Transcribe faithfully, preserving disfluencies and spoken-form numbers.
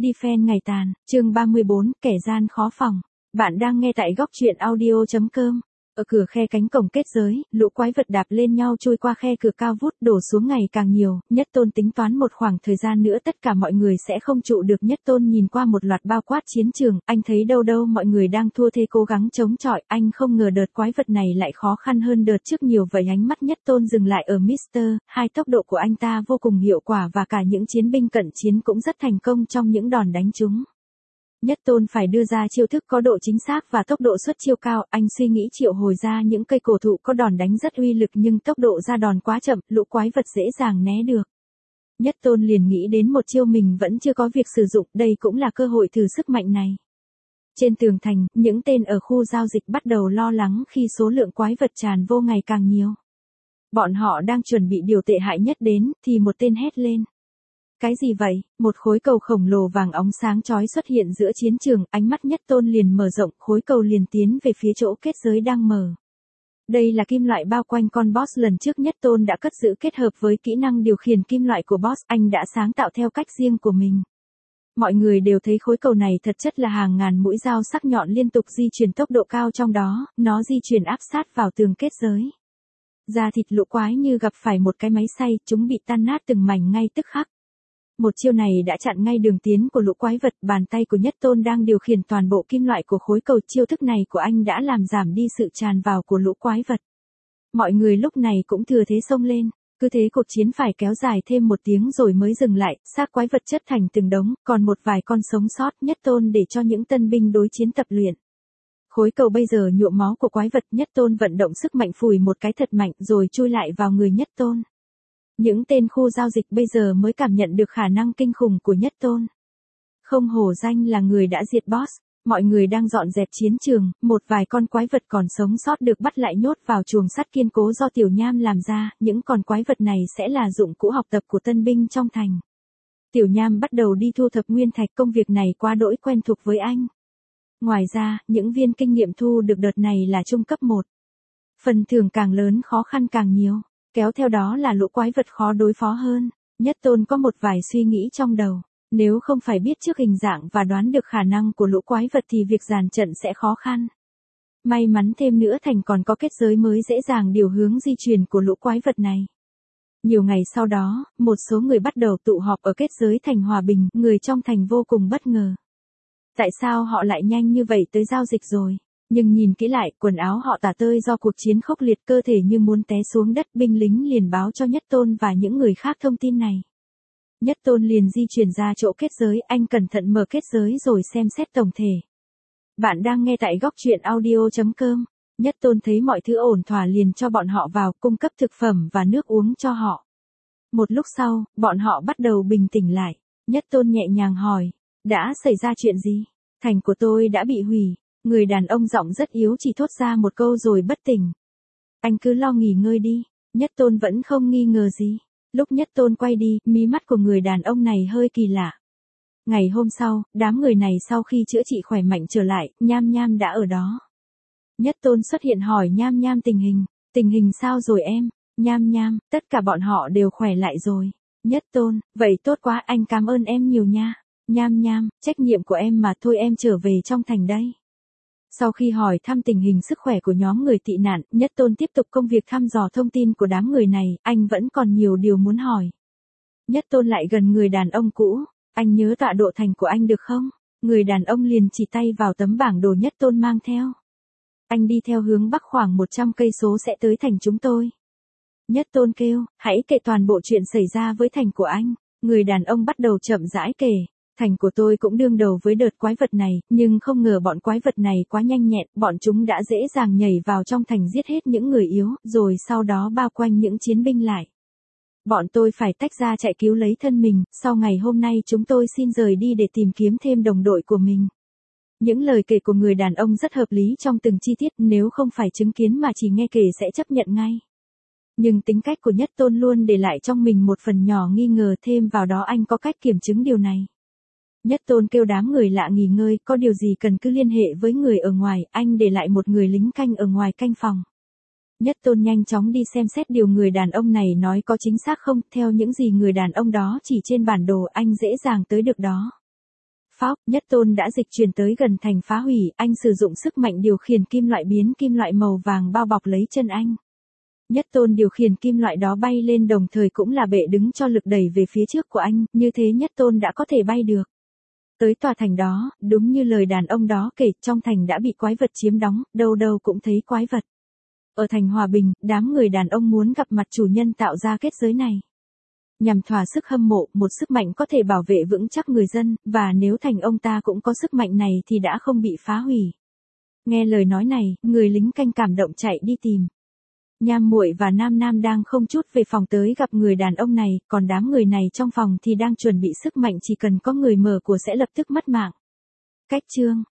Defense ngày tàn, chương ba mươi bốn, kẻ gian khó phòng. Bạn đang nghe tại góc truyện audio chấm com. Ở cửa khe cánh cổng kết giới, lũ quái vật đạp lên nhau trôi qua khe cửa cao vút đổ xuống ngày càng nhiều. Nhất Tôn tính toán một khoảng thời gian nữa tất cả mọi người sẽ không trụ được. Nhất Tôn nhìn qua một loạt bao quát chiến trường, anh thấy đâu đâu mọi người đang thua thế cố gắng chống chọi. Anh không ngờ đợt quái vật này lại khó khăn hơn đợt trước nhiều vậy. Ánh mắt Nhất Tôn dừng lại ở Mister Hai, tốc độ của anh ta vô cùng hiệu quả và cả những chiến binh cận chiến cũng rất thành công trong những đòn đánh trúng. Nhất Tôn phải đưa ra chiêu thức có độ chính xác và tốc độ xuất chiêu cao, anh suy nghĩ triệu hồi ra những cây cổ thụ có đòn đánh rất uy lực nhưng tốc độ ra đòn quá chậm, lũ quái vật dễ dàng né được. Nhất Tôn liền nghĩ đến một chiêu mình vẫn chưa có việc sử dụng, đây cũng là cơ hội thử sức mạnh này. Trên tường thành, những tên ở khu giao dịch bắt đầu lo lắng khi số lượng quái vật tràn vô ngày càng nhiều. Bọn họ đang chuẩn bị điều tệ hại nhất đến, thì một tên hét lên. Cái gì vậy? Một khối cầu khổng lồ vàng óng sáng chói xuất hiện giữa chiến trường, ánh mắt Nhất Tôn liền mở rộng, khối cầu liền tiến về phía chỗ kết giới đang mở. Đây là kim loại bao quanh con boss lần trước Nhất Tôn đã cất giữ kết hợp với kỹ năng điều khiển kim loại của boss, anh đã sáng tạo theo cách riêng của mình. Mọi người đều thấy khối cầu này thật chất là hàng ngàn mũi dao sắc nhọn liên tục di chuyển tốc độ cao trong đó, nó di chuyển áp sát vào tường kết giới. Da thịt lũ quái như gặp phải một cái máy xay, chúng bị tan nát từng mảnh ngay tức khắc. Một chiêu này đã chặn ngay đường tiến của lũ quái vật, bàn tay của Nhất Tôn đang điều khiển toàn bộ kim loại của khối cầu, chiêu thức này của anh đã làm giảm đi sự tràn vào của lũ quái vật. Mọi người lúc này cũng thừa thế xông lên, cứ thế cuộc chiến phải kéo dài thêm một tiếng rồi mới dừng lại, xác quái vật chất thành từng đống, còn một vài con sống sót. Nhất Tôn để cho những tân binh đối chiến tập luyện. Khối cầu bây giờ nhuộm máu của quái vật, Nhất Tôn vận động sức mạnh phủi một cái thật mạnh rồi chui lại vào người Nhất Tôn. Những tên khu giao dịch bây giờ mới cảm nhận được khả năng kinh khủng của Nhất Tôn. Không hổ danh là người đã diệt boss, mọi người đang dọn dẹp chiến trường, một vài con quái vật còn sống sót được bắt lại nhốt vào chuồng sắt kiên cố do Tiểu Nham làm ra, những con quái vật này sẽ là dụng cụ học tập của tân binh trong thành. Tiểu Nham bắt đầu đi thu thập nguyên thạch, công việc này quá đỗi quen thuộc với anh. Ngoài ra, những viên kinh nghiệm thu được đợt này là trung cấp một. Phần thưởng càng lớn khó khăn càng nhiều. Kéo theo đó là lũ quái vật khó đối phó hơn. Nhất Tôn có một vài suy nghĩ trong đầu. Nếu không phải biết trước hình dạng và đoán được khả năng của lũ quái vật thì việc dàn trận sẽ khó khăn. May mắn thêm nữa thành còn có kết giới mới dễ dàng điều hướng di chuyển của lũ quái vật này. Nhiều ngày sau đó, một số người bắt đầu tụ họp ở kết giới thành Hòa Bình, người trong thành vô cùng bất ngờ. Tại sao họ lại nhanh như vậy tới giao dịch rồi? Nhưng nhìn kỹ lại, quần áo họ tả tơi do cuộc chiến khốc liệt, cơ thể như muốn té xuống đất. Binh lính liền báo cho Nhất Tôn và những người khác thông tin này. Nhất Tôn liền di chuyển ra chỗ kết giới, anh cẩn thận mở kết giới rồi xem xét tổng thể. Bạn đang nghe tại góc truyện audio chấm com. Nhất Tôn thấy mọi thứ ổn thỏa liền cho bọn họ vào, cung cấp thực phẩm và nước uống cho họ. Một lúc sau, bọn họ bắt đầu bình tĩnh lại. Nhất Tôn nhẹ nhàng hỏi, đã xảy ra chuyện gì? Thành của tôi đã bị hủy. Người đàn ông giọng rất yếu chỉ thốt ra một câu rồi bất tỉnh. Anh cứ lo nghỉ ngơi đi. Nhất Tôn vẫn không nghi ngờ gì. Lúc Nhất Tôn quay đi, mí mắt của người đàn ông này hơi kỳ lạ. Ngày hôm sau, đám người này sau khi chữa trị khỏe mạnh trở lại, Nham Nham đã ở đó. Nhất Tôn xuất hiện hỏi Nham Nham tình hình. Tình hình sao rồi em? Nham Nham, tất cả bọn họ đều khỏe lại rồi. Nhất Tôn, vậy tốt quá, anh cảm ơn em nhiều nha. Nham Nham, trách nhiệm của em mà thôi, em trở về trong thành đây. Sau khi hỏi thăm tình hình sức khỏe của nhóm người tị nạn, Nhất Tôn tiếp tục công việc thăm dò thông tin của đám người này, anh vẫn còn nhiều điều muốn hỏi. Nhất Tôn lại gần người đàn ông cũ, anh nhớ tọa độ thành của anh được không? Người đàn ông liền chỉ tay vào tấm bảng đồ Nhất Tôn mang theo. Anh đi theo hướng bắc khoảng một trăm cây số sẽ tới thành chúng tôi. Nhất Tôn kêu, hãy kể toàn bộ chuyện xảy ra với thành của anh. Người đàn ông bắt đầu chậm rãi kể. Thành của tôi cũng đương đầu với đợt quái vật này, nhưng không ngờ bọn quái vật này quá nhanh nhẹn, bọn chúng đã dễ dàng nhảy vào trong thành giết hết những người yếu, rồi sau đó bao quanh những chiến binh lại. Bọn tôi phải tách ra chạy cứu lấy thân mình, sau ngày hôm nay chúng tôi xin rời đi để tìm kiếm thêm đồng đội của mình. Những lời kể của người đàn ông rất hợp lý trong từng chi tiết, nếu không phải chứng kiến mà chỉ nghe kể sẽ chấp nhận ngay. Nhưng tính cách của Nhất Tôn luôn để lại trong mình một phần nhỏ nghi ngờ, thêm vào đó anh có cách kiểm chứng điều này. Nhất Tôn kêu đám người lạ nghỉ ngơi, có điều gì cần cứ liên hệ với người ở ngoài, anh để lại một người lính canh ở ngoài canh phòng. Nhất Tôn nhanh chóng đi xem xét điều người đàn ông này nói có chính xác không, theo những gì người đàn ông đó chỉ trên bản đồ anh dễ dàng tới được đó. Phóc, Nhất Tôn đã dịch chuyển tới gần thành phá hủy, anh sử dụng sức mạnh điều khiển kim loại biến kim loại màu vàng bao bọc lấy chân anh. Nhất Tôn điều khiển kim loại đó bay lên đồng thời cũng là bệ đứng cho lực đẩy về phía trước của anh, như thế Nhất Tôn đã có thể bay được. Tới tòa thành đó, đúng như lời đàn ông đó kể, trong thành đã bị quái vật chiếm đóng, đâu đâu cũng thấy quái vật. Ở thành Hòa Bình, đám người đàn ông muốn gặp mặt chủ nhân tạo ra kết giới này. Nhằm thỏa sức hâm mộ, một sức mạnh có thể bảo vệ vững chắc người dân, và nếu thành ông ta cũng có sức mạnh này thì đã không bị phá hủy. Nghe lời nói này, người lính canh cảm động chạy đi tìm. Nham Muội và Nam Nam đang không chút về phòng tới gặp người đàn ông này, còn đám người này trong phòng thì đang chuẩn bị sức mạnh chỉ cần có người mở của sẽ lập tức mất mạng. Cách chương